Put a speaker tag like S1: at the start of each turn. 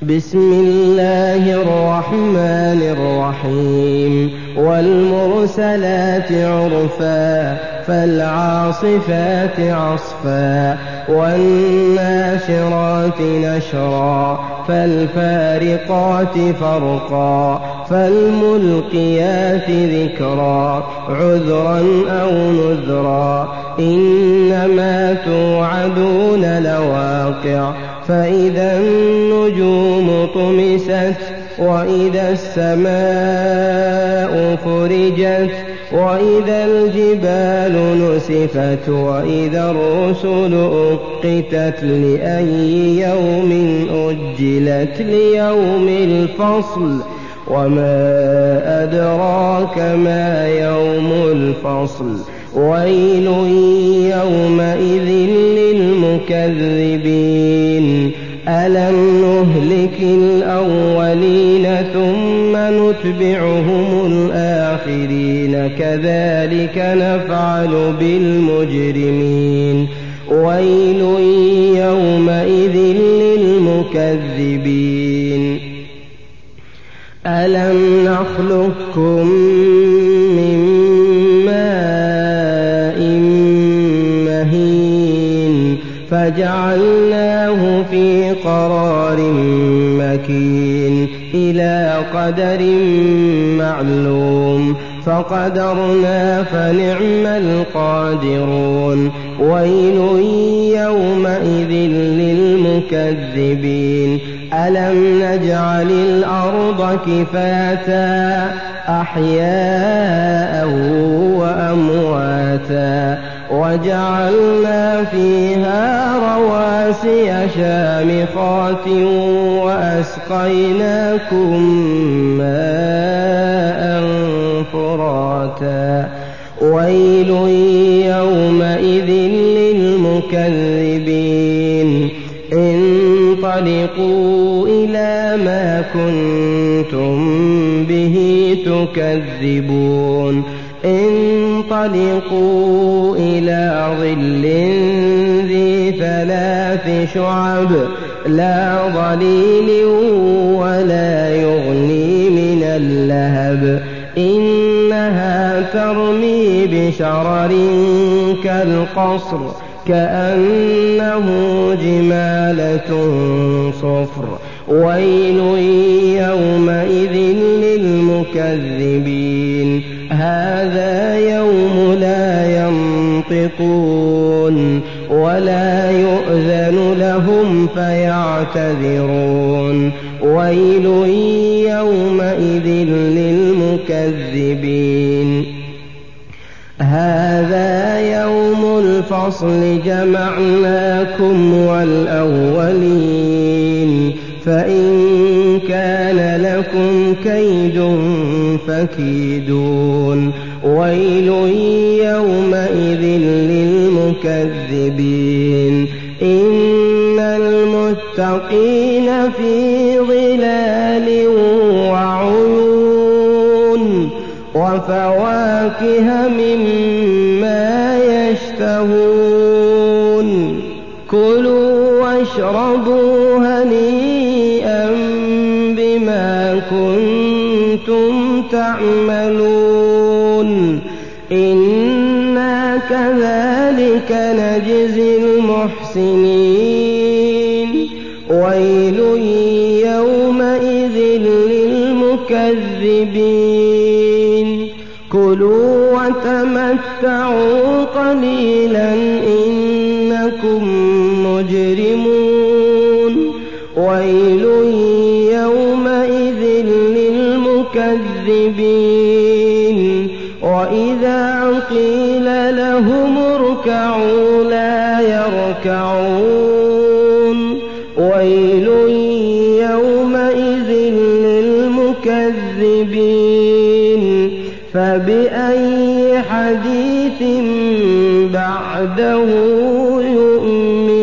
S1: بسم الله الرحمن الرحيم والمرسلات عرفا فالعاصفات عصفا والناشرات نشرا فالفارقات فرقا فالملقيات ذكرا عذرا أو نذرا إنما توعدون لواقع فإذا النجوم طمست وإذا السماء فرجت وإذا الجبال نسفت وإذا الرسل أقتت لأي يوم أجلت ليوم الفصل وما أدراك ما يوم الفصل ويل يومئذ للمكذبين ألم نهلك الأولين ثم نتبعهم الآخرين كذلك نفعل بالمجرمين ويل يومئذ للمكذبين ألم نخلقكم من ماء مهين فجعلناه في قرار مكين إلى قدر معلوم فقدرنا فنعم القادرون ويل يومئذ للمكذبين ألم نجعل الأرض كفاتا أحياء وأمواتا وجعلنا فيها رواسي شامخات وأسقيناكم ماء فراتا ويل يومئذ للمكذبين انطلقوا إلى ما كنتم به تكذبون انطلقوا إلى ظل ذي 3 شعب لا ظليل ولا يغني من اللهب إنها ترمي بشرر كالقصر كأنه جمالة صفر ويل يومئذ للمكذبين هذا يوم لا ينطقون ولا يؤذن لهم فيعتذرون ويل يومئذ للمكذبين هذا يوم الفصل جمعناكم والأولين فإن كان لكم كيد فكيدون ويل يومئذ للمكذبين إن المتقين في ظلال وعيون وفواكه مما يشتهون كلوا واشربوا هنيئا بما كنتم تعملون إنا كذلك نجزي المحسنين ويل يومئذ للمكذبين كلوا وتمتعوا قليلا إنكم مجرمون ويل يومئذ للمكذبين وإذا قيل لهم اركعوا لا يركعون ويل يومئذ للمكذبين فبأي حديث بعده يؤمنون